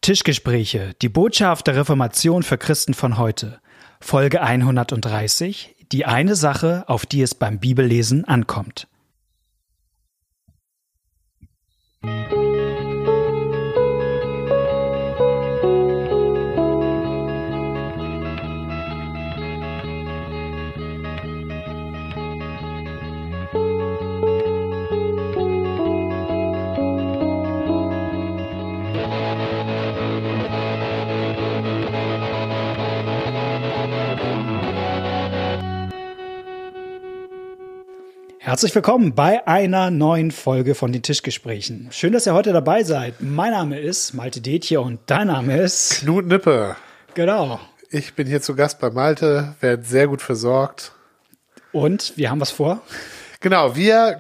Tischgespräche, die Botschaft der Reformation für Christen von heute. Folge 130, die eine Sache, auf die es beim Bibellesen ankommt. Herzlich willkommen bei einer neuen Folge von den Tischgesprächen. Schön, dass ihr heute dabei seid. Mein Name ist Malte Detje und dein Name ist Knut Nippe. Genau. Ich bin hier zu Gast bei Malte, werde sehr gut versorgt. Und wir haben was vor? Genau, wir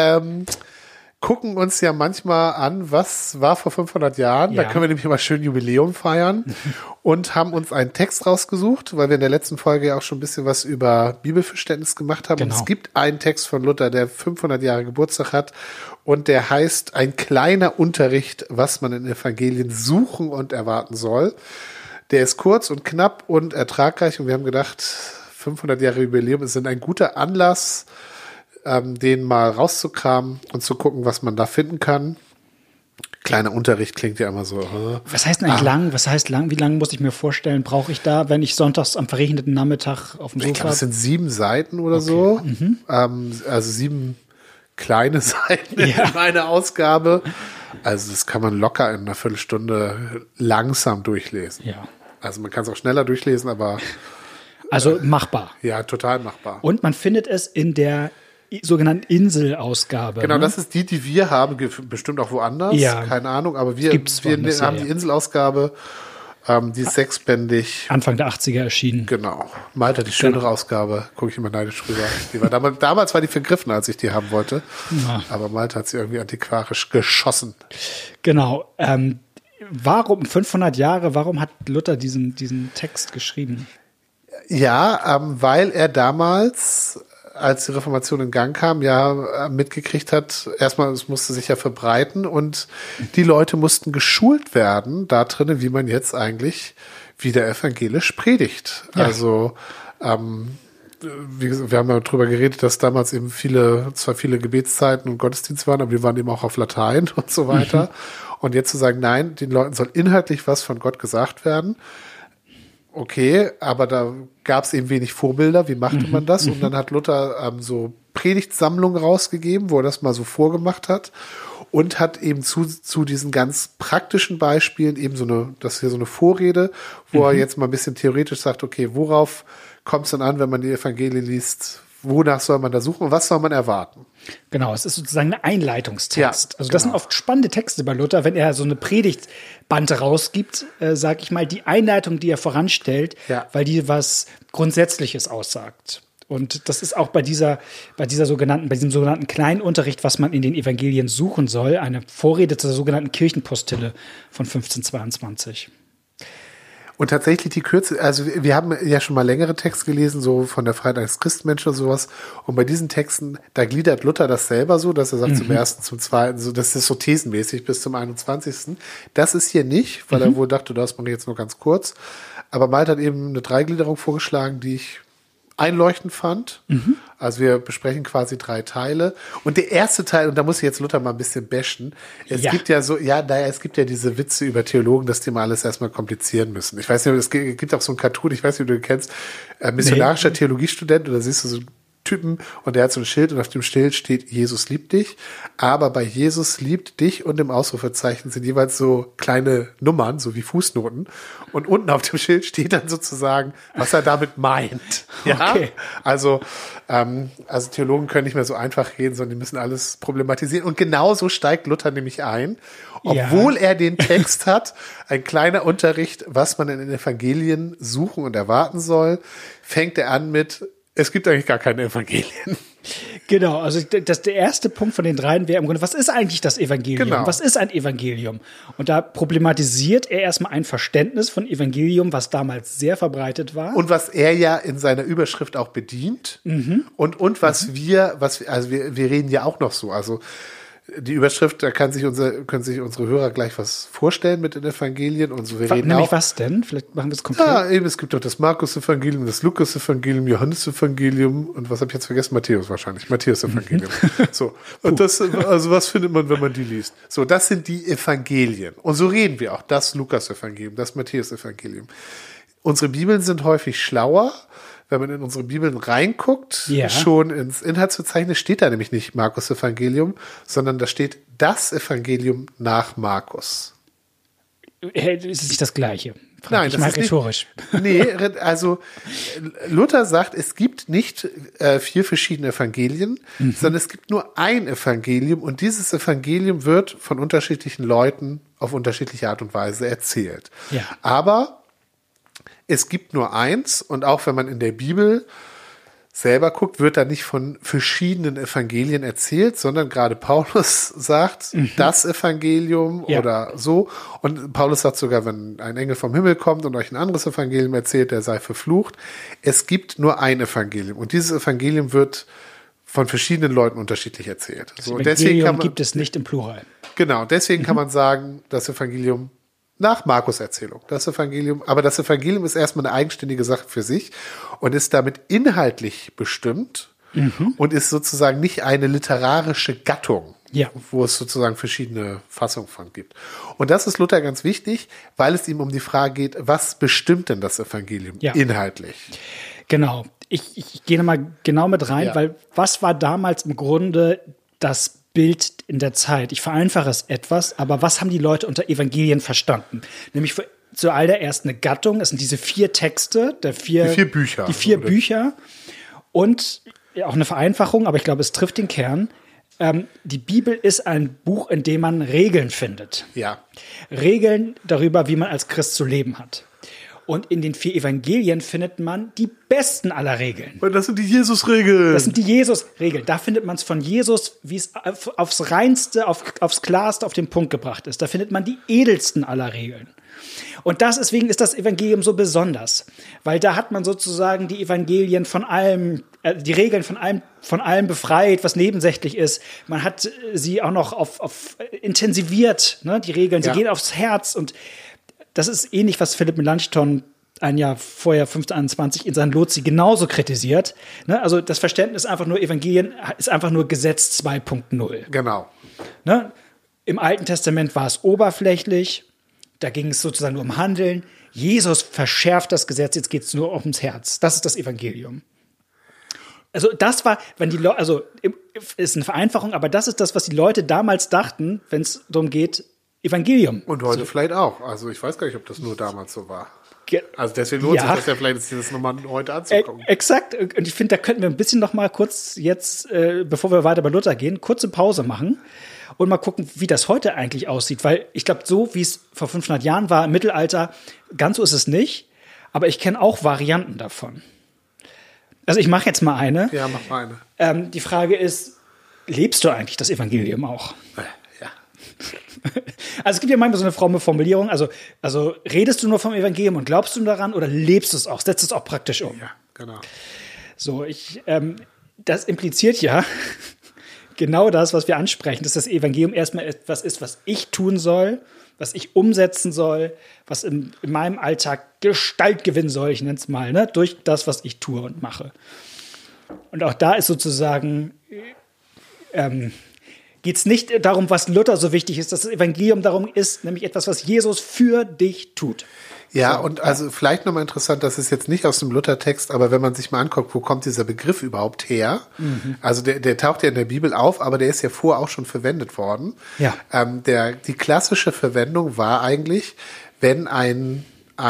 gucken uns ja manchmal an, was war vor 500 Jahren. Ja. Da können wir nämlich immer schön Jubiläum feiern und haben uns einen Text rausgesucht, weil wir in der letzten Folge ja auch schon ein bisschen was über Bibelverständnis gemacht haben. Genau. Und es gibt einen Text von Luther, der 500 Jahre Geburtstag hat und der heißt Ein kleiner Unterricht, was man in Evangelien suchen und erwarten soll. Der ist kurz und knapp und ertragreich und wir haben gedacht, 500 Jahre Jubiläum sind ein guter Anlass, den mal rauszukramen und zu gucken, was man da finden kann. Kleiner Unterricht klingt ja immer so. Was heißt denn eigentlich lang? Was heißt lang? Wie lange muss ich mir vorstellen, brauche ich da, wenn ich sonntags am verregneten Nachmittag auf dem Sofa... Ich glaube, es sind 7 Seiten oder so. Also 7 kleine Seiten in meiner Ausgabe. Also das kann man locker in einer Viertelstunde langsam durchlesen. Ja. Also man kann es auch schneller durchlesen, aber... Also machbar. Ja, total machbar. Und man findet es in der sogenannten Inselausgabe. Genau, ne? das ist die wir haben, bestimmt auch woanders, Ja. keine Ahnung, aber wir woanders, haben ja. die Inselausgabe, die ist 6-bändig. Anfang der 80er erschienen. Genau. Malte hat die schönere Ausgabe, gucke ich immer neidisch rüber. Die war damals war die vergriffen, als ich die haben wollte, aber Malte hat sie irgendwie antiquarisch geschossen. Genau. Warum 500 Jahre, warum hat Luther diesen Text geschrieben? Ja, weil er damals, als die Reformation in Gang kam, ja mitgekriegt hat, erstmal, es musste sich ja verbreiten und die Leute mussten geschult werden da drinnen, wie man jetzt eigentlich wieder evangelisch predigt. Ja. Also, wie gesagt, wir haben ja drüber geredet, dass damals eben zwar viele Gebetszeiten und Gottesdienste waren, aber die waren eben auch auf Latein und so weiter. Und jetzt zu sagen, nein, den Leuten soll inhaltlich was von Gott gesagt werden. Okay, aber da gab es eben wenig Vorbilder. Wie machte man das? Und dann hat Luther so Predigtsammlungen rausgegeben, wo er das mal so vorgemacht hat und hat eben zu diesen ganz praktischen Beispielen eben das ist hier so eine Vorrede, wo er jetzt mal ein bisschen theoretisch sagt, okay, worauf kommt es denn an, wenn man die Evangelien liest? Wonach soll man da suchen und was soll man erwarten? Genau, es ist sozusagen ein Einleitungstext. Ja, also das genau. sind oft spannende Texte bei Luther, wenn er so eine Predigtband rausgibt, sag ich mal, die Einleitung, die er voranstellt, weil die was Grundsätzliches aussagt. Und das ist auch bei diesem sogenannten kleinen Unterricht, was man in den Evangelien suchen soll, eine Vorrede zur sogenannten Kirchenpostille von 1522. Und tatsächlich die Kürze, also wir haben ja schon mal längere Texte gelesen, so von der Freiheit eines Christenmenschen oder sowas. Und bei diesen Texten, da gliedert Luther das selber so, dass er sagt, zum ersten, zum zweiten, so, das ist so thesenmäßig bis zum 21. Das ist hier nicht, weil er wohl dachte, das mache ich jetzt nur ganz kurz. Aber Malte hat eben eine Dreigliederung vorgeschlagen, die ich einleuchtend fand. Also wir besprechen quasi 3 Teile. Und der erste Teil, und da muss ich jetzt Luther mal ein bisschen bashen, es gibt ja diese Witze über Theologen, dass die mal alles erstmal komplizieren müssen. Ich weiß nicht, es gibt auch so einen Cartoon, ich weiß nicht, ob du den kennst, missionarischer Theologiestudent, und da siehst du so einen Typen und der hat so ein Schild und auf dem Schild steht, Jesus liebt dich, aber bei Jesus liebt dich und im Ausrufezeichen sind jeweils so kleine Nummern, so wie Fußnoten, und unten auf dem Schild steht dann sozusagen, was er damit meint. Ja, okay. Also Theologen können nicht mehr so einfach reden, sondern die müssen alles problematisieren und genauso steigt Luther nämlich ein, obwohl er den Text hat, ein kleiner Unterricht, was man in den Evangelien suchen und erwarten soll, fängt er an mit, es gibt eigentlich gar keine Evangelien. Genau, also der erste Punkt von den 3 wäre im Grunde, was ist eigentlich das Evangelium? Genau. Was ist ein Evangelium? Und da problematisiert er erstmal ein Verständnis von Evangelium, was damals sehr verbreitet war. Und was er ja in seiner Überschrift auch bedient. Und was wir reden ja auch noch so. Also die Überschrift, da können sich unsere Hörer gleich was vorstellen mit den Evangelien und so. Wir reden nämlich auch, was denn? Vielleicht machen wir es konkret. Ja, eben, es gibt doch das Markus-Evangelium, das Lukas-Evangelium, Johannes-Evangelium und was habe ich jetzt vergessen? Matthäus wahrscheinlich. Matthäus-Evangelium. So. Und das, also was findet man, wenn man die liest? So, das sind die Evangelien. Und so reden wir auch. Das Lukas-Evangelium, das Matthäus-Evangelium. Unsere Bibeln sind häufig schlauer. Wenn man in unsere Bibeln reinguckt, schon ins Inhaltsverzeichnis steht da nämlich nicht Markus-Evangelium, sondern da steht das Evangelium nach Markus. Ist es nicht das Gleiche? Nein, das ist rhetorisch. Nee, also Luther sagt, es gibt nicht 4 verschiedene Evangelien, sondern es gibt nur ein Evangelium und dieses Evangelium wird von unterschiedlichen Leuten auf unterschiedliche Art und Weise erzählt. Ja. Aber es gibt nur eins und auch wenn man in der Bibel selber guckt, wird da nicht von verschiedenen Evangelien erzählt, sondern gerade Paulus sagt, das Evangelium oder so. Und Paulus sagt sogar, wenn ein Engel vom Himmel kommt und euch ein anderes Evangelium erzählt, der sei verflucht. Es gibt nur ein Evangelium und dieses Evangelium wird von verschiedenen Leuten unterschiedlich erzählt. Das Evangelium gibt es nicht im Plural. Genau, deswegen kann man sagen, das Evangelium nach Markus-Erzählung. Aber das Evangelium ist erstmal eine eigenständige Sache für sich und ist damit inhaltlich bestimmt und ist sozusagen nicht eine literarische Gattung, wo es sozusagen verschiedene Fassungen von gibt. Und das ist Luther ganz wichtig, weil es ihm um die Frage geht, was bestimmt denn das Evangelium inhaltlich? Genau. Ich gehe nochmal genau mit rein, weil was war damals im Grunde das Bild in der Zeit? Ich vereinfache es etwas, aber was haben die Leute unter Evangelien verstanden? Nämlich zuallererst eine Gattung, es sind diese 4 Texte, die 4 Bücher. Die 4 Bücher und auch eine Vereinfachung, aber ich glaube, es trifft den Kern. Die Bibel ist ein Buch, in dem man Regeln findet. Ja. Regeln darüber, wie man als Christ zu leben hat. Und in den 4 Evangelien findet man die besten aller Regeln. Und das sind die Jesus-Regeln. Das sind die Jesus-Regeln. Da findet man es von Jesus, wie es aufs Reinste, aufs Klarste, auf den Punkt gebracht ist. Da findet man die edelsten aller Regeln. Und deswegen ist das Evangelium so besonders. Weil da hat man sozusagen die Evangelien von allem, die Regeln von allem befreit, was nebensächlich ist. Man hat sie auch noch auf intensiviert, ne, die Regeln. Sie gehen aufs Herz und das ist ähnlich, was Philipp Melanchthon ein Jahr vorher, 1521, in seinem Lozi genauso kritisiert. Ne? Also das Verständnis einfach nur, Evangelien ist einfach nur Gesetz 2.0. Genau. Ne? Im Alten Testament war es oberflächlich, da ging es sozusagen nur um Handeln. Jesus verschärft das Gesetz, jetzt geht es nur ums Herz. Das ist das Evangelium. Also das war, wenn die Leute, also ist eine Vereinfachung, aber das ist das, was die Leute damals dachten, wenn es darum geht, Evangelium. Und heute vielleicht auch. Also ich weiß gar nicht, ob das nur damals so war. Also deswegen lohnt sich das ja vielleicht, sich das nochmal heute anzugucken. Exakt. Und ich finde, da könnten wir ein bisschen noch mal kurz jetzt, bevor wir weiter bei Luther gehen, kurze Pause machen und mal gucken, wie das heute eigentlich aussieht. Weil ich glaube, so wie es vor 500 Jahren war im Mittelalter, ganz so ist es nicht. Aber ich kenne auch Varianten davon. Also ich mache jetzt mal eine. Ja, mach mal eine. Die Frage ist, lebst du eigentlich das Evangelium auch? Ja. Also es gibt ja manchmal so eine fromme Formulierung, also redest du nur vom Evangelium und glaubst du daran oder lebst du es auch, setzt es auch praktisch um? Ja, genau. So, das impliziert ja genau das, was wir ansprechen, dass das Evangelium erstmal etwas ist, was ich tun soll, was ich umsetzen soll, was in meinem Alltag Gestalt gewinnen soll, ich nenne es mal, ne, durch das, was ich tue und mache. Und auch da ist sozusagen geht es nicht darum, was Luther so wichtig ist, dass das Evangelium darum ist, nämlich etwas, was Jesus für dich tut. Ja, so, und also vielleicht nochmal interessant, das ist jetzt nicht aus dem Luther-Text, aber wenn man sich mal anguckt, wo kommt dieser Begriff überhaupt her? Also der taucht ja in der Bibel auf, aber der ist ja vorher auch schon verwendet worden. Ja. Die klassische Verwendung war eigentlich, wenn eine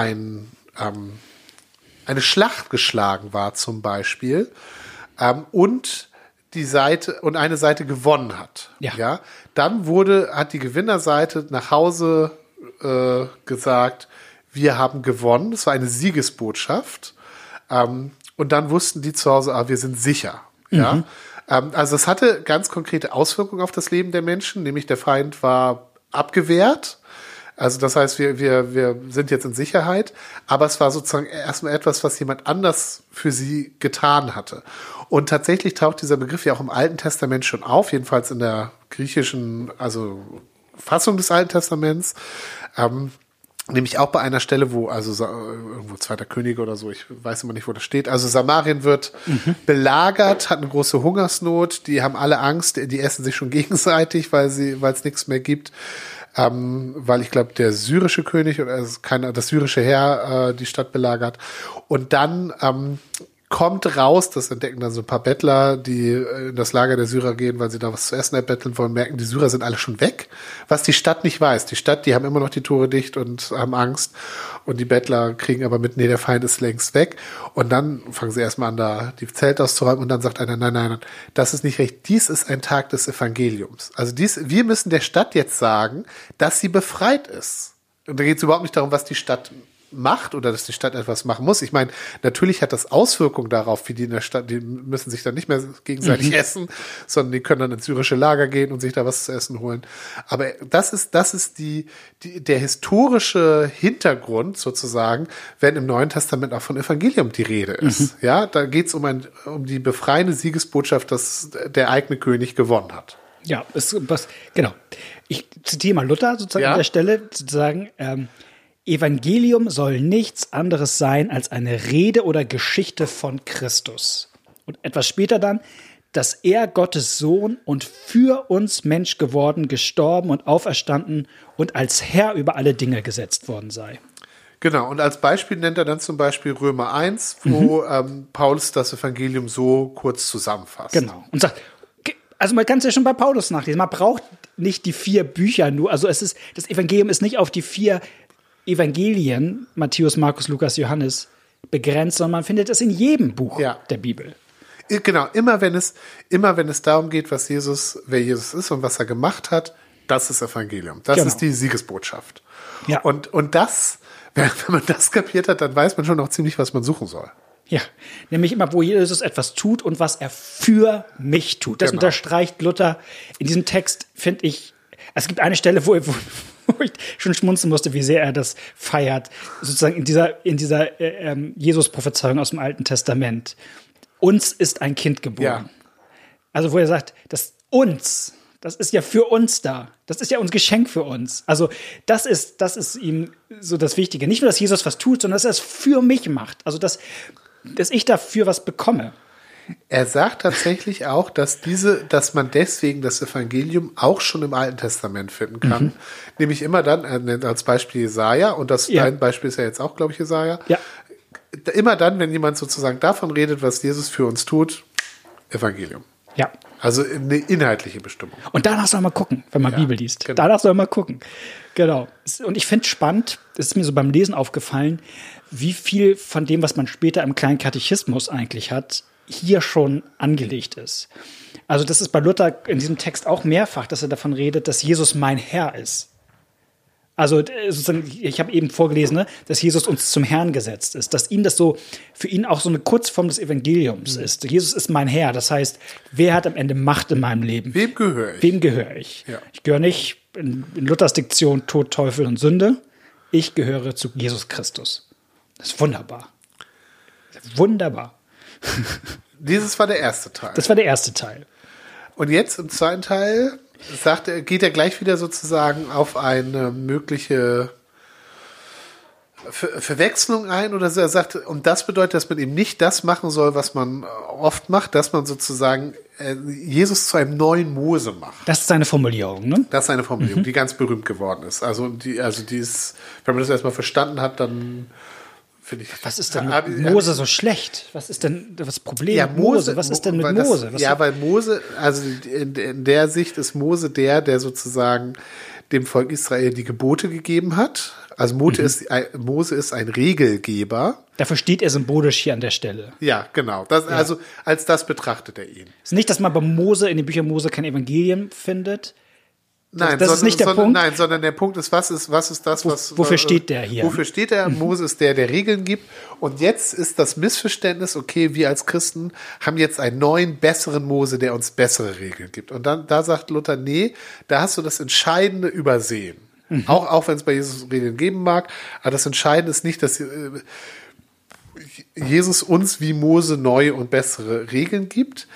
Schlacht geschlagen war zum Beispiel und eine Seite gewonnen hat. Ja. Dann hat die Gewinnerseite nach Hause gesagt, wir haben gewonnen. Das war eine Siegesbotschaft. Und dann wussten die zu Hause, wir sind sicher. Ja. Also es hatte ganz konkrete Auswirkungen auf das Leben der Menschen, nämlich der Feind war abgewehrt. Also das heißt, wir sind jetzt in Sicherheit, aber es war sozusagen erstmal etwas, was jemand anders für sie getan hatte. Und tatsächlich taucht dieser Begriff ja auch im Alten Testament schon auf, jedenfalls in der griechischen, also Fassung des Alten Testaments. Nämlich auch bei einer Stelle, wo, also irgendwo Zweiter Könige oder so, ich weiß immer nicht, wo das steht. Also Samarien wird belagert, hat eine große Hungersnot, die haben alle Angst, die essen sich schon gegenseitig, weil es nichts mehr gibt. Weil ich glaube, der syrische König oder das syrische Heer die Stadt belagert. Und dann kommt raus, das entdecken dann so ein paar Bettler, die in das Lager der Syrer gehen, weil sie da was zu essen erbetteln wollen, merken, die Syrer sind alle schon weg, was die Stadt nicht weiß. Die Stadt, die haben immer noch die Tore dicht und haben Angst und die Bettler kriegen aber mit, nee, der Feind ist längst weg und dann fangen sie erstmal an, da die Zelte auszuräumen und dann sagt einer, nein, das ist nicht recht, dies ist ein Tag des Evangeliums. Also wir müssen der Stadt jetzt sagen, dass sie befreit ist. Und da geht es überhaupt nicht darum, was die Stadt macht oder dass die Stadt etwas machen muss. Ich meine, natürlich hat das Auswirkungen darauf, wie die in der Stadt, die müssen sich dann nicht mehr gegenseitig essen, sondern die können dann ins syrische Lager gehen und sich da was zu essen holen. Aber das ist der historische Hintergrund sozusagen, wenn im Neuen Testament auch von Evangelium die Rede ist. Ja, da geht es um die befreiende Siegesbotschaft, dass der eigene König gewonnen hat. Ja, genau. Ich zitiere mal Luther sozusagen an der Stelle, sozusagen, Evangelium soll nichts anderes sein als eine Rede oder Geschichte von Christus. Und etwas später dann, dass er Gottes Sohn und für uns Mensch geworden, gestorben und auferstanden und als Herr über alle Dinge gesetzt worden sei. Genau, und als Beispiel nennt er dann zum Beispiel Römer 1, wo Paulus das Evangelium so kurz zusammenfasst. Genau, und sagt, also man kann es ja schon bei Paulus nachlesen, man braucht nicht die 4 Bücher nur, also das Evangelium ist nicht auf die 4 Evangelien, Matthäus, Markus, Lukas, Johannes, begrenzt, sondern man findet es in jedem Buch der Bibel. Genau, immer wenn es darum geht, wer Jesus ist und was er gemacht hat, das ist Evangelium. Das ist die Siegesbotschaft. Ja. Und das, wenn man das kapiert hat, dann weiß man schon auch ziemlich, was man suchen soll. Ja, nämlich immer, wo Jesus etwas tut und was er für mich tut. Das unterstreicht Luther in diesem Text, finde ich. Es gibt eine Stelle, wo ich schon schmunzeln musste, wie sehr er das feiert, sozusagen in dieser Jesus-Prophezeiung aus dem Alten Testament. Uns ist ein Kind geboren. Ja. Also wo er sagt, das ist ja für uns da. Das ist ja ein Geschenk für uns. Also das ist ihm so das Wichtige. Nicht nur, dass Jesus was tut, sondern dass er es für mich macht. Also dass ich dafür was bekomme. Er sagt tatsächlich auch, dass man deswegen das Evangelium auch schon im Alten Testament finden kann. Nämlich immer dann, er nennt als Beispiel Jesaja, und dein Beispiel ist ja jetzt auch, glaube ich, Jesaja. Ja. Immer dann, wenn jemand sozusagen davon redet, was Jesus für uns tut, Evangelium. Ja. Also eine inhaltliche Bestimmung. Und danach soll man gucken, wenn man Bibel liest. Genau. Danach soll man gucken. Genau. Und ich finde spannend, es ist mir so beim Lesen aufgefallen, wie viel von dem, was man später im kleinen Katechismus eigentlich hat, hier schon angelegt ist. Also das ist bei Luther in diesem Text auch mehrfach, dass er davon redet, dass Jesus mein Herr ist. Also sozusagen, ich habe eben vorgelesen, ne, dass Jesus uns zum Herrn gesetzt ist, dass für ihn auch so eine Kurzform des Evangeliums ist. Jesus ist mein Herr, das heißt, wer hat am Ende Macht in meinem Leben? Wem gehöre ich? Wem gehöre ich? Ja. Ich gehöre nicht in Luthers Diktion Tod, Teufel und Sünde. Ich gehöre zu Jesus Christus. Das ist wunderbar. Wunderbar. Dieses war der erste Teil. Das war der erste Teil. Und jetzt im zweiten Teil geht er gleich wieder sozusagen auf eine mögliche Verwechslung ein, oder er sagt, und das bedeutet, dass man eben nicht das machen soll, was man oft macht, dass man sozusagen Jesus zu einem neuen Mose macht. Das ist seine Formulierung, ne? Das ist eine Formulierung, die ganz berühmt geworden ist. Also die ist, wenn man das erstmal verstanden hat, dann finde ich. Was ist denn mit Mose so schlecht? Was ist denn das Problem mit Mose? Was ist denn mit Mose? Weil Mose, also in der Sicht ist Mose der sozusagen dem Volk Israel die Gebote gegeben hat. Also Mose ist ein Regelgeber. Dafür steht er symbolisch hier an der Stelle. Ja, genau. Also als das betrachtet er ihn. Es ist nicht, dass man bei Mose in den Büchern Mose kein Evangelium findet. Nein, das ist nicht der Punkt. Nein, sondern der Punkt ist, was ist das, wofür steht der hier? Wofür steht er? Mose ist der Regeln gibt. Und jetzt ist das Missverständnis, okay, wir als Christen haben jetzt einen neuen, besseren Mose, der uns bessere Regeln gibt. Und dann, da sagt Luther, nee, da hast du das Entscheidende übersehen. Auch wenn es bei Jesus Regeln geben mag. Aber das Entscheidende ist nicht, dass Jesus uns wie Mose neue und bessere Regeln gibt,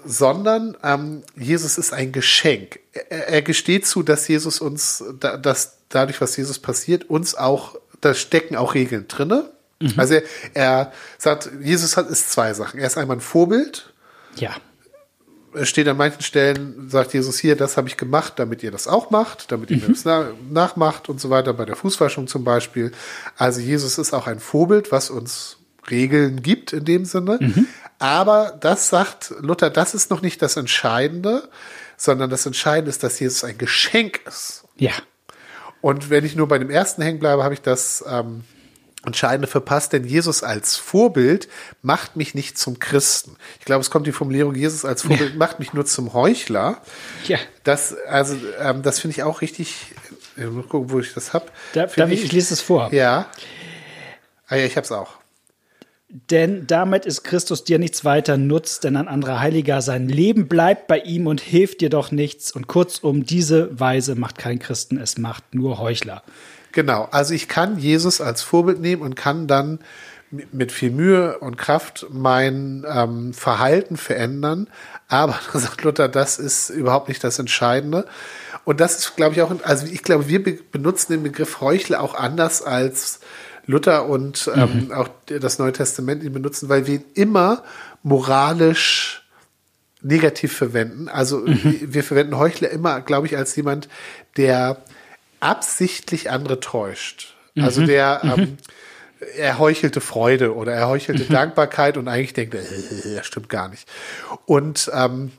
sondern Jesus ist ein Geschenk. Er gesteht zu, dass Jesus uns, dass dadurch, was Jesus passiert, uns auch, da stecken auch Regeln drinne. Also er sagt, Jesus ist zwei Sachen. Er ist einmal ein Vorbild. Ja. Es steht an manchen Stellen, sagt Jesus hier, das habe ich gemacht, damit ihr das auch macht, damit ihr mir das nachmacht und so weiter, bei der Fußwaschung zum Beispiel. Also Jesus ist auch ein Vorbild, was uns Regeln gibt in dem Sinne. Aber das sagt Luther, das ist noch nicht das Entscheidende, sondern das Entscheidende ist, dass Jesus ein Geschenk ist. Ja. Und wenn ich nur bei dem ersten hängen bleibe, habe ich das Entscheidende verpasst, denn Jesus als Vorbild macht mich nicht zum Christen. Ich glaube, es kommt die Formulierung, Jesus als Vorbild macht mich nur zum Heuchler. Ja. Das finde ich auch richtig, ich muss gucken, wo ich das habe. Ich lese es vor. Ja. Ah ja, ich habe es auch. Denn damit ist Christus dir nichts weiter nutzt, denn ein anderer Heiliger. Sein Leben bleibt bei ihm und hilft dir doch nichts. Und kurzum, diese Weise macht kein Christen, es macht nur Heuchler. Genau, also ich kann Jesus als Vorbild nehmen und kann dann mit viel Mühe und Kraft mein Verhalten verändern. Aber, sagt Luther, das ist überhaupt nicht das Entscheidende. Und das ist, glaube ich, auch, also ich glaube, wir benutzen den Begriff Heuchler auch anders als Luther und auch das Neue Testament ihn benutzen, weil wir ihn immer moralisch negativ verwenden. Also wir verwenden Heuchler immer, glaube ich, als jemand, der absichtlich andere täuscht. Also der er heuchelte Freude oder er heuchelte Dankbarkeit und eigentlich denkt er, das stimmt gar nicht. Und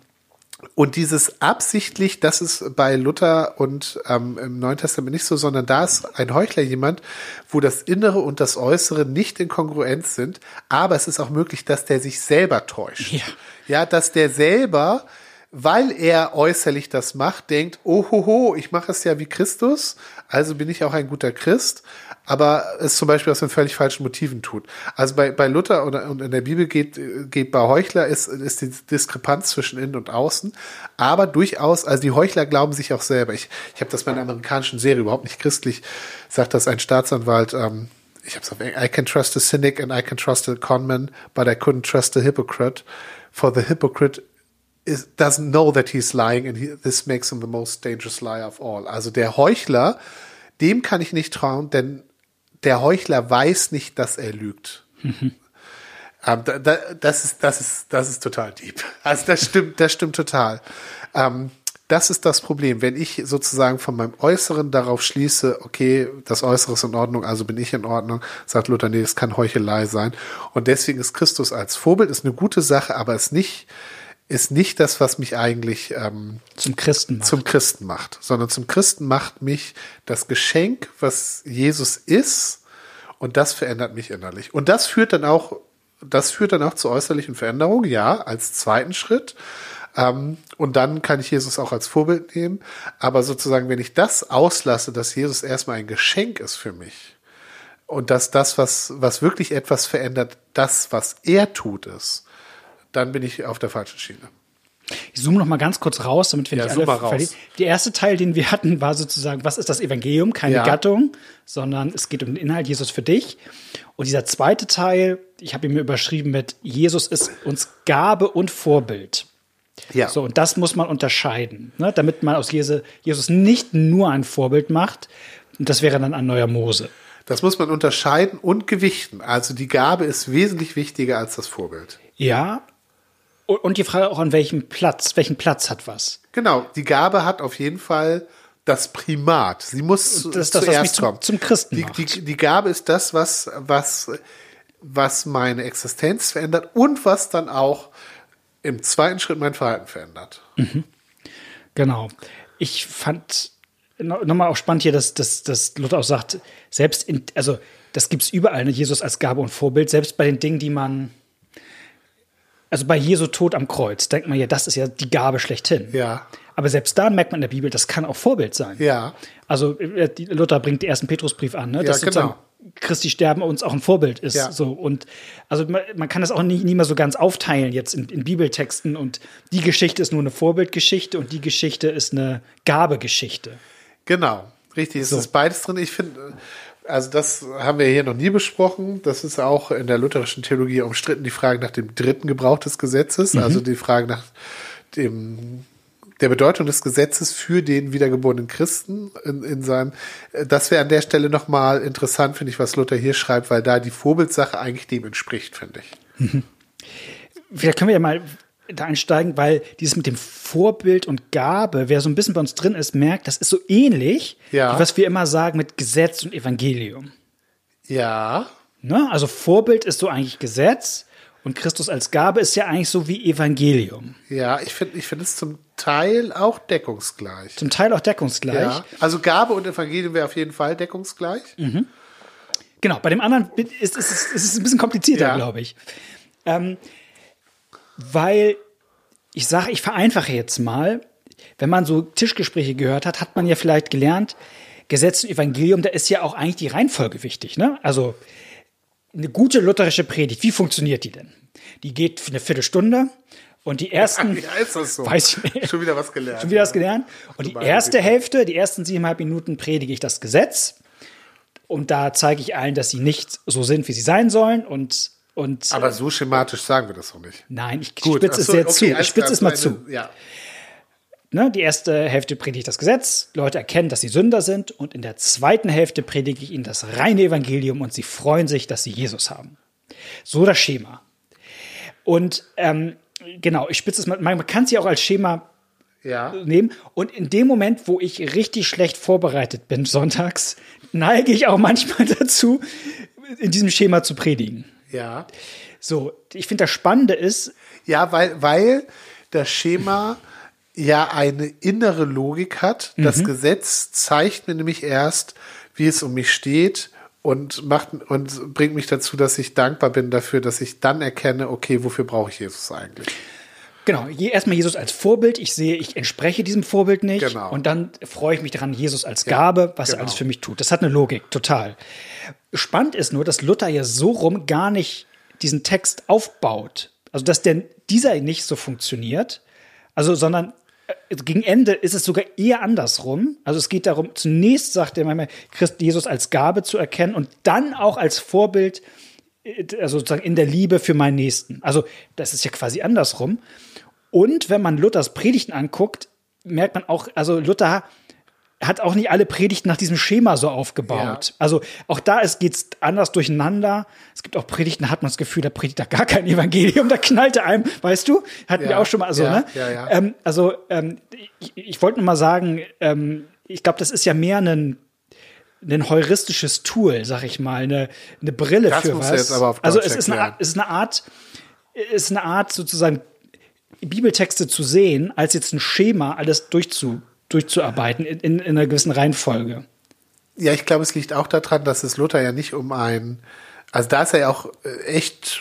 dieses absichtlich, das ist bei Luther und im Neuen Testament nicht so, sondern da ist ein Heuchler jemand, wo das Innere und das Äußere nicht in Kongruenz sind, aber es ist auch möglich, dass der sich selber täuscht. Ja, dass der selber, weil er äußerlich das macht, denkt, oh, ich mache es ja wie Christus, also bin ich auch ein guter Christ, aber es zum Beispiel aus den völlig falschen Motiven tut. Also bei Luther und in der Bibel geht bei Heuchler ist die Diskrepanz zwischen innen und außen, aber durchaus, also die Heuchler glauben sich auch selber. Ich habe das bei einer amerikanischen Serie, überhaupt nicht christlich, sagt das ein Staatsanwalt, ich habe es auf Englisch, I can trust a cynic and I can trust a conman, but I couldn't trust a hypocrite, for the hypocrite doesn't know that he's lying and this makes him the most dangerous liar of all. Also der Heuchler, dem kann ich nicht trauen, denn der Heuchler weiß nicht, dass er lügt. Das ist total deep. Also das stimmt total. Das ist das Problem. Wenn ich sozusagen von meinem Äußeren darauf schließe, okay, das Äußere ist in Ordnung, also bin ich in Ordnung, sagt Luther, nee, es kann Heuchelei sein. Und deswegen ist Christus als Vorbild, ist eine gute Sache, aber ist nicht das, was mich eigentlich zum Christen macht, sondern zum Christen macht mich das Geschenk, was Jesus ist, und das verändert mich innerlich. Und das führt dann auch zur äußerlichen Veränderung, ja, als zweiten Schritt. Und dann kann ich Jesus auch als Vorbild nehmen. Aber sozusagen, wenn ich das auslasse, dass Jesus erstmal ein Geschenk ist für mich und dass das, was wirklich etwas verändert, das, was er tut, ist, dann bin ich auf der falschen Schiene. Ich zoome noch mal ganz kurz raus, damit wir nicht alle verlieren. Der erste Teil, den wir hatten, war sozusagen, was ist das Evangelium? Keine Gattung, sondern es geht um den Inhalt, Jesus für dich. Und dieser zweite Teil, ich habe ihn mir überschrieben mit Jesus ist uns Gabe und Vorbild. Ja. So, und das muss man unterscheiden, ne, damit man aus Jesus nicht nur ein Vorbild macht. Und das wäre dann ein neuer Mose. Das muss man unterscheiden und gewichten. Also die Gabe ist wesentlich wichtiger als das Vorbild. Ja. Und die Frage auch, welchen Platz hat was? Genau, die Gabe hat auf jeden Fall das Primat. Sie muss zuerst kommen. Zum Christen macht. Die Gabe ist das, was meine Existenz verändert und was dann auch im zweiten Schritt mein Verhalten verändert. Genau. Ich fand nochmal auch spannend hier, dass Luther auch sagt, das gibt's überall, ne? Jesus als Gabe und Vorbild, selbst bei den Dingen, die man. Also bei Jesu Tod am Kreuz denkt man ja, das ist ja die Gabe schlechthin. Ja. Aber selbst da merkt man in der Bibel, das kann auch Vorbild sein. Ja. Also Luther bringt den ersten Petrusbrief an, ne? Dass sozusagen Christi Sterben uns auch ein Vorbild ist. Ja. So. Und also man kann das auch nie mehr so ganz aufteilen jetzt in Bibeltexten. Und die Geschichte ist nur eine Vorbildgeschichte und die Geschichte ist eine Gabegeschichte. Genau, richtig. Es ist beides drin. Ich finde, Also das haben wir hier noch nie besprochen. Das ist auch in der lutherischen Theologie umstritten, die Frage nach dem dritten Gebrauch des Gesetzes, also die Frage nach der Bedeutung des Gesetzes für den wiedergeborenen Christen in seinem. Das wäre an der Stelle nochmal interessant, finde ich, was Luther hier schreibt, weil da die Vorbildsache eigentlich dem entspricht, finde ich. Vielleicht können wir ja mal da einsteigen, weil dieses mit dem Vorbild und Gabe, wer so ein bisschen bei uns drin ist, merkt, das ist so ähnlich, wie was wir immer sagen mit Gesetz und Evangelium. Ja. Ne? Also Vorbild ist so eigentlich Gesetz und Christus als Gabe ist ja eigentlich so wie Evangelium. Ja, ich finde es zum Teil auch deckungsgleich. Zum Teil auch deckungsgleich. Ja. Also Gabe und Evangelium wäre auf jeden Fall deckungsgleich. Mhm. Genau, bei dem anderen ist es ein bisschen komplizierter, glaube ich. Weil ich sage, ich vereinfache jetzt mal, wenn man so Tischgespräche gehört hat, hat man ja vielleicht gelernt, Gesetz und Evangelium, da ist ja auch eigentlich die Reihenfolge wichtig. Ne? Also eine gute lutherische Predigt, wie funktioniert die denn? Die geht für eine Viertelstunde und die ersten, ist das so? Weiß ich nicht. Schon wieder was gelernt. Schon wieder was gelernt. Und die erste Hälfte, die ersten 7,5 Minuten predige ich das Gesetz und da zeige ich allen, dass sie nicht so sind, wie sie sein sollen aber so schematisch sagen wir das doch nicht. Nein, ich spitze es jetzt zu. Ich spitze es mal zu. Ja. Ne, die erste Hälfte predige ich das Gesetz, Leute erkennen, dass sie Sünder sind und in der zweiten Hälfte predige ich ihnen das reine Evangelium und sie freuen sich, dass sie Jesus haben. So das Schema. Und genau, ich spitze es mal, man kann es ja auch als Schema nehmen und in dem Moment, wo ich richtig schlecht vorbereitet bin sonntags, neige ich auch manchmal dazu, in diesem Schema zu predigen. Ja. So, ich finde, das Spannende ist. Ja, weil das Schema ja eine innere Logik hat. Das Gesetz zeigt mir nämlich erst, wie es um mich steht und bringt mich dazu, dass ich dankbar bin dafür, dass ich dann erkenne, okay, wofür brauche ich Jesus eigentlich? Genau, erstmal Jesus als Vorbild. Ich sehe, ich entspreche diesem Vorbild nicht. Genau. Und dann freue ich mich daran, Jesus als Gabe, was er alles für mich tut. Das hat eine Logik, total. Spannend ist nur, dass Luther ja so rum gar nicht diesen Text aufbaut. Also, dass dieser nicht so funktioniert. Also, sondern gegen Ende ist es sogar eher andersrum. Also, es geht darum, zunächst sagt er manchmal, Jesus als Gabe zu erkennen und dann auch als Vorbild, also sozusagen in der Liebe für meinen Nächsten. Also, das ist ja quasi andersrum. Und wenn man Luthers Predigten anguckt, merkt man auch, also Luther hat auch nicht alle Predigten nach diesem Schema so aufgebaut. Ja. Also auch da geht's anders durcheinander. Es gibt auch Predigten, da hat man das Gefühl, da predigt da gar kein Evangelium, da knallte einem, weißt du? Hatten wir auch schon mal so, ne? Ja. Ich wollte nur mal sagen, ich glaube, das ist ja mehr ein heuristisches Tool, sag ich mal, eine Brille das für was. Jetzt aber auf also es ist eine Art sozusagen Bibeltexte zu sehen, als jetzt ein Schema alles durchzuarbeiten in einer gewissen Reihenfolge. Ja, ich glaube, es liegt auch daran, dass es Luther ja nicht also da ist er ja auch echt,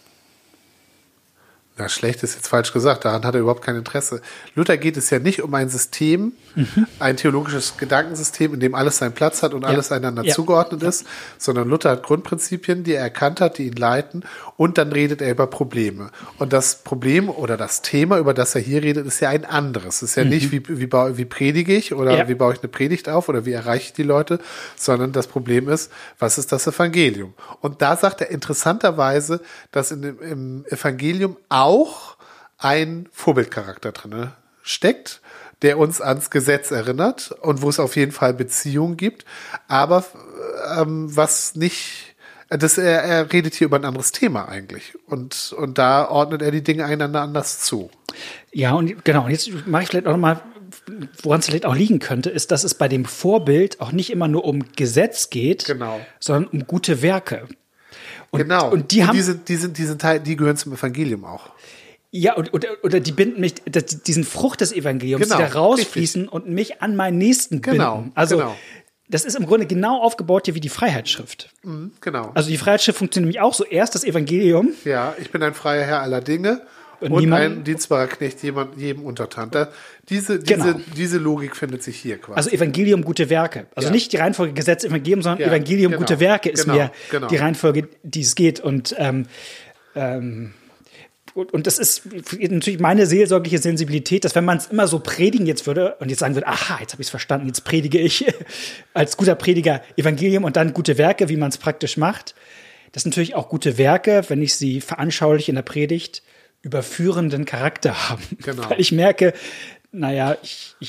schlecht ist jetzt falsch gesagt, daran hat er überhaupt kein Interesse. Luther geht es ja nicht um ein System, ein theologisches Gedankensystem, in dem alles seinen Platz hat und alles einander zugeordnet ist, sondern Luther hat Grundprinzipien, die er erkannt hat, die ihn leiten und dann redet er über Probleme. Und das Problem oder das Thema, über das er hier redet, ist ja ein anderes. Es ist ja nicht, wie predige ich oder wie baue ich eine Predigt auf oder wie erreiche ich die Leute, sondern das Problem ist, was ist das Evangelium? Und da sagt er interessanterweise, dass im Evangelium auch ein Vorbildcharakter drin steckt, der uns ans Gesetz erinnert und wo es auf jeden Fall Beziehungen gibt, aber was nicht, er redet hier über ein anderes Thema eigentlich und da ordnet er die Dinge einander anders zu. Ja, und genau, und jetzt mache ich vielleicht auch nochmal, woran es vielleicht auch liegen könnte, ist, dass es bei dem Vorbild auch nicht immer nur um Gesetz geht, sondern um gute Werke. Und diesen Teil, die gehören zum Evangelium auch. Ja, oder die binden mich, diesen Frucht des Evangeliums, die da rausfließen und mich an meinen Nächsten binden. Also, das ist im Grunde genau aufgebaut hier wie die Freiheitsschrift. Genau. Also die Freiheitsschrift funktioniert nämlich auch so. Erst das Evangelium. Ja, ich bin ein freier Herr aller Dinge und ein dienstbarer Knecht jedem untertan. Diese Logik findet sich hier quasi. Also Evangelium, gute Werke. Also nicht die Reihenfolge Gesetz, Evangelium, sondern Evangelium, gute Werke ist mir die Reihenfolge, die es geht. Und und das ist natürlich meine seelsorgliche Sensibilität, dass wenn man es immer so predigen jetzt würde und jetzt sagen würde, aha, jetzt habe ich es verstanden, jetzt predige ich als guter Prediger Evangelium und dann gute Werke, wie man es praktisch macht. Das sind natürlich auch gute Werke, wenn ich sie veranschauliche in der Predigt, überführenden Charakter haben. Genau. Weil ich merke, naja,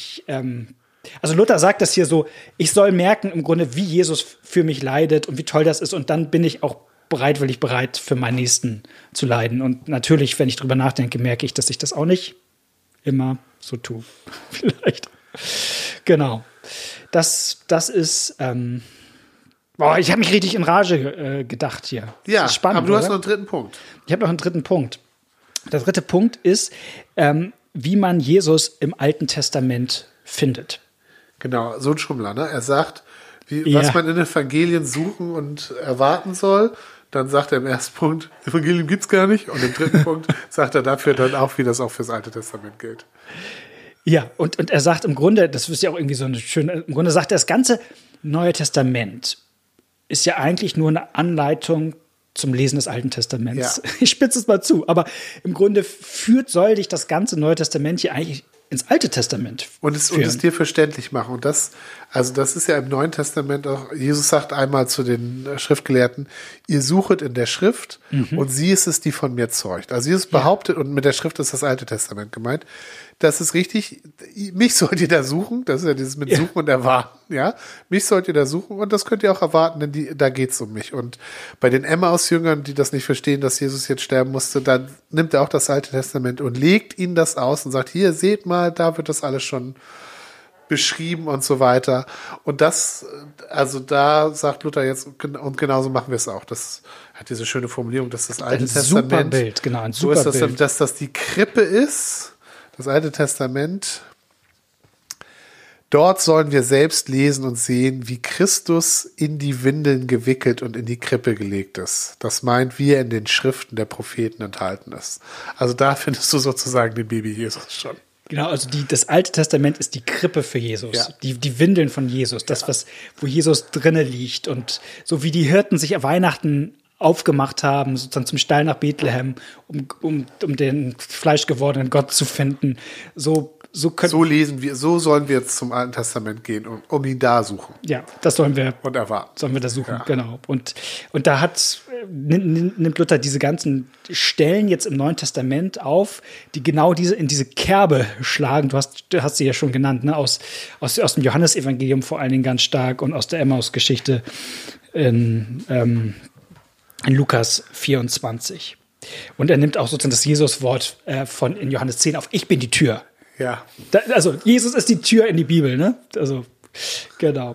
also Luther sagt das hier so, ich soll merken im Grunde, wie Jesus für mich leidet und wie toll das ist und dann bin ich auch bereitwillig bereit, für meinen Nächsten zu leiden. Und natürlich, wenn ich drüber nachdenke, merke ich, dass ich das auch nicht immer so tue. Vielleicht. Genau. Das ist, ich habe mich richtig in Rage gedacht hier. Ja, das ist spannend, aber du hast noch einen dritten Punkt. Ich habe noch einen dritten Punkt. Der dritte Punkt ist, wie man Jesus im Alten Testament findet. Genau, so ein Schummler, ne? Er sagt, was man in Evangelien suchen und erwarten soll. Dann sagt er im ersten Punkt, Evangelium gibt's gar nicht. Und im dritten Punkt sagt er dafür dann auch, wie das auch fürs Alte Testament gilt. Ja, und er sagt im Grunde, das ist ja auch irgendwie so eine schöne, im Grunde sagt er, das ganze Neue Testament ist ja eigentlich nur eine Anleitung zum Lesen des Alten Testaments. Ja. Ich spitze es mal zu, aber im Grunde soll dich das ganze Neue Testament hier eigentlich ins Alte Testament und es dir verständlich machen. Und das ist ja im Neuen Testament auch, Jesus sagt einmal zu den Schriftgelehrten, ihr suchet in der Schrift und sie ist es, die von mir zeugt. Also Jesus behauptet, und mit der Schrift ist das Alte Testament gemeint, das ist richtig, mich sollt ihr da suchen, das ist ja dieses mit Suchen und Erwarten, ja. Mich sollt ihr da suchen und das könnt ihr auch erwarten, denn da geht's um mich. Und bei den Emmaus-Jüngern, die das nicht verstehen, dass Jesus jetzt sterben musste, dann nimmt er auch das Alte Testament und legt ihnen das aus und sagt, hier, seht mal, da wird das alles schon beschrieben und so weiter. Und das, also da sagt Luther jetzt, und genauso machen wir es auch. Das hat diese schöne Formulierung, dass das Alte Testament, super Bild, genau, ein super so ist das, Bild. Dass das die Krippe ist, das Alte Testament. Dort sollen wir selbst lesen und sehen, wie Christus in die Windeln gewickelt und in die Krippe gelegt ist. Das meint, wie er in den Schriften der Propheten enthalten ist. Also da findest du sozusagen den Baby Jesus schon. Genau, also das Alte Testament ist die Krippe für Jesus, die Windeln von Jesus, das, wo Jesus drinne liegt. Und so wie die Hirten sich Weihnachten aufgemacht haben, sozusagen zum Stall nach Bethlehem, um den fleischgewordenen Gott zu finden. So lesen wir, so sollen wir jetzt zum Alten Testament gehen und um ihn da suchen. Ja, das sollen wir und erwarten. Sollen wir das suchen, genau. Und da nimmt Luther diese ganzen Stellen jetzt im Neuen Testament auf, die genau in diese Kerbe schlagen. Du hast sie ja schon genannt, ne? Aus dem Johannesevangelium vor allen Dingen ganz stark und aus der Emmaus-Geschichte in Lukas 24. Und er nimmt auch sozusagen das Jesus-Wort in Johannes 10 auf. Ich bin die Tür. Ja. Also Jesus ist die Tür in die Bibel, ne? Also, genau.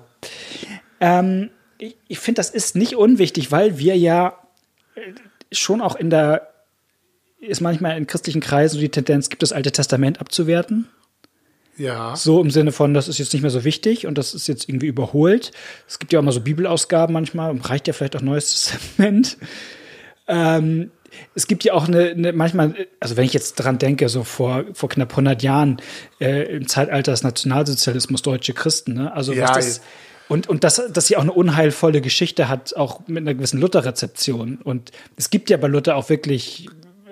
Ich finde, das ist nicht unwichtig, weil wir ja schon auch ist manchmal in christlichen Kreisen so die Tendenz, gibt das Alte Testament abzuwerten. Ja. So im Sinne von, das ist jetzt nicht mehr so wichtig und das ist jetzt irgendwie überholt. Es gibt ja auch mal so Bibelausgaben manchmal, reicht ja vielleicht auch Neues Testament. Es gibt ja auch manchmal, also wenn ich jetzt dran denke, so vor knapp 100 Jahren im Zeitalter des Nationalsozialismus deutsche Christen, ne? Also ja, und dass sie auch eine unheilvolle Geschichte hat, auch mit einer gewissen Luther-Rezeption. Und es gibt ja bei Luther auch wirklich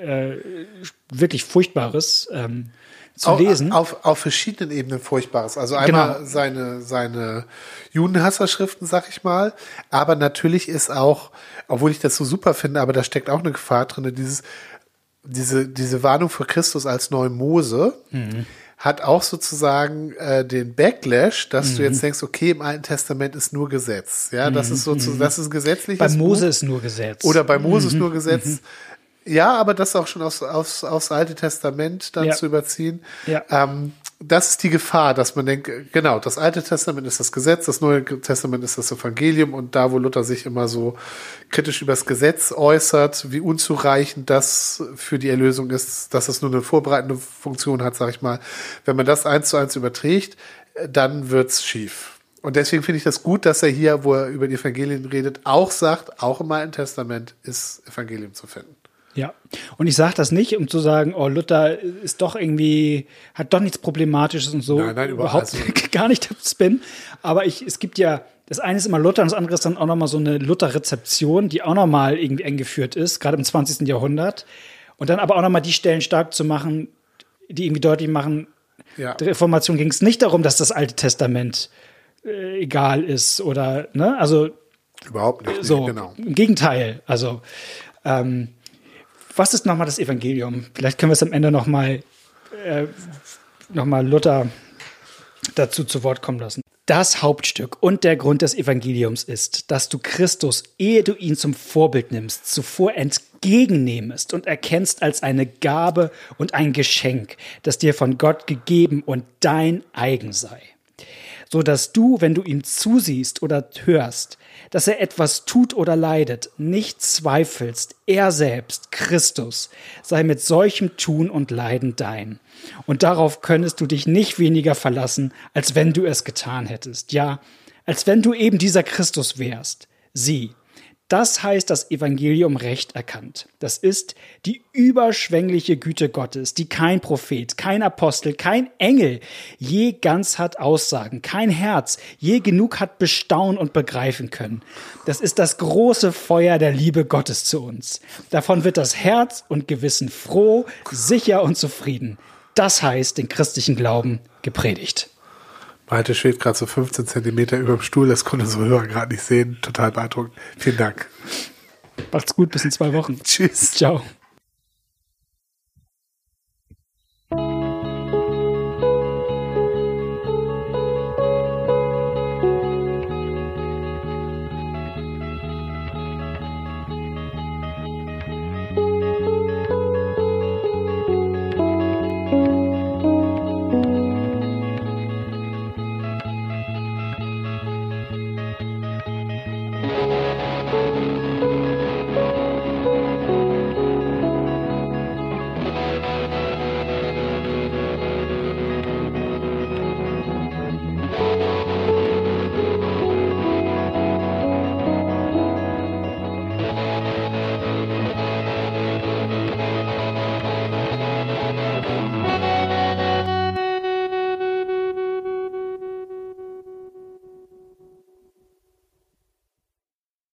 Furchtbares zu lesen. Auf verschiedenen Ebenen Furchtbares. Also einmal seine Judenhasserschriften, sag ich mal. Aber natürlich ist auch, obwohl ich das so super finde, aber da steckt auch eine Gefahr drin, diese Warnung für Christus als neue Mose hat auch sozusagen den Backlash, dass du jetzt denkst, okay, im Alten Testament ist nur Gesetz. Ja, das ist sozusagen, das ist ein gesetzliches Bei Mose ist nur Gesetz. Oder bei Mose ist nur Gesetz. Ja, aber das auch schon aufs Alte Testament dann zu überziehen. Ja. Das ist die Gefahr, dass man denkt, genau, das Alte Testament ist das Gesetz, das Neue Testament ist das Evangelium und da, wo Luther sich immer so kritisch über das Gesetz äußert, wie unzureichend das für die Erlösung ist, dass es nur eine vorbereitende Funktion hat, sag ich mal. Wenn man das 1:1 überträgt, dann wird's schief. Und deswegen finde ich das gut, dass er hier, wo er über die Evangelien redet, auch sagt, auch im Alten Testament ist Evangelium zu finden. Ja, und ich sage das nicht, um zu sagen, oh, Luther ist doch irgendwie, hat doch nichts Problematisches und so. Nein, überhaupt gar nicht der Spin. Aber es gibt ja, das eine ist immer Luther und das andere ist dann auch nochmal so eine Luther-Rezeption, die auch nochmal irgendwie eng geführt ist, gerade im 20. Jahrhundert. Und dann aber auch nochmal die Stellen stark zu machen, die irgendwie deutlich machen, Ja. der Reformation ging es nicht darum, dass das Alte Testament egal ist oder, ne, also Überhaupt nicht, so, genau. im Gegenteil, also was ist nochmal das Evangelium? Vielleicht können wir es am Ende nochmal Luther dazu zu Wort kommen lassen. Das Hauptstück und der Grund des Evangeliums ist, dass du Christus, ehe du ihn zum Vorbild nimmst, zuvor entgegennehmest und erkennst als eine Gabe und ein Geschenk, das dir von Gott gegeben und dein eigen sei. So dass du, wenn du ihm zusiehst oder hörst, dass er etwas tut oder leidet, nicht zweifelst, er selbst, Christus, sei mit solchem Tun und Leiden dein. Und darauf könntest du dich nicht weniger verlassen, als wenn du es getan hättest. Ja, als wenn du eben dieser Christus wärst. Sieh, das heißt das Evangelium recht erkannt. Das ist die überschwängliche Güte Gottes, die kein Prophet, kein Apostel, kein Engel je ganz hat aussagen, kein Herz je genug hat bestaunen und begreifen können. Das ist das große Feuer der Liebe Gottes zu uns. Davon wird das Herz und Gewissen froh, sicher und zufrieden. Das heißt den christlichen Glauben gepredigt. Malte steht gerade so 15 Zentimeter über dem Stuhl, das konnte unsere Hörer gerade nicht sehen. Total beeindruckend. Vielen Dank. Macht's gut, bis in 2 Wochen. Tschüss. Ciao.